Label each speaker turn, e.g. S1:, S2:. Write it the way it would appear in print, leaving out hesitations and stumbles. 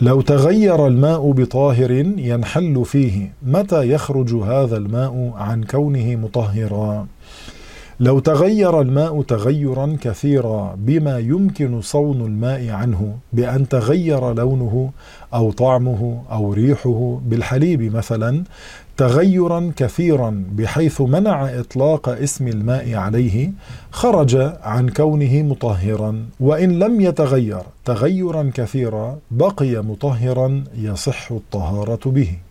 S1: لو تغير الماء بطاهر ينحل فيه، متى يخرج هذا الماء عن كونه مطهرا؟ لو تغير الماء تغيرا كثيرا بما يمكن صون الماء عنه، بأن تغير لونه أو طعمه أو ريحه بالحليب مثلا تغيرا كثيرا بحيث منع إطلاق اسم الماء عليه، خرج عن كونه مطهرا. وإن لم يتغير تغيرا كثيرا بقي مطهرا يصح الطهارة به.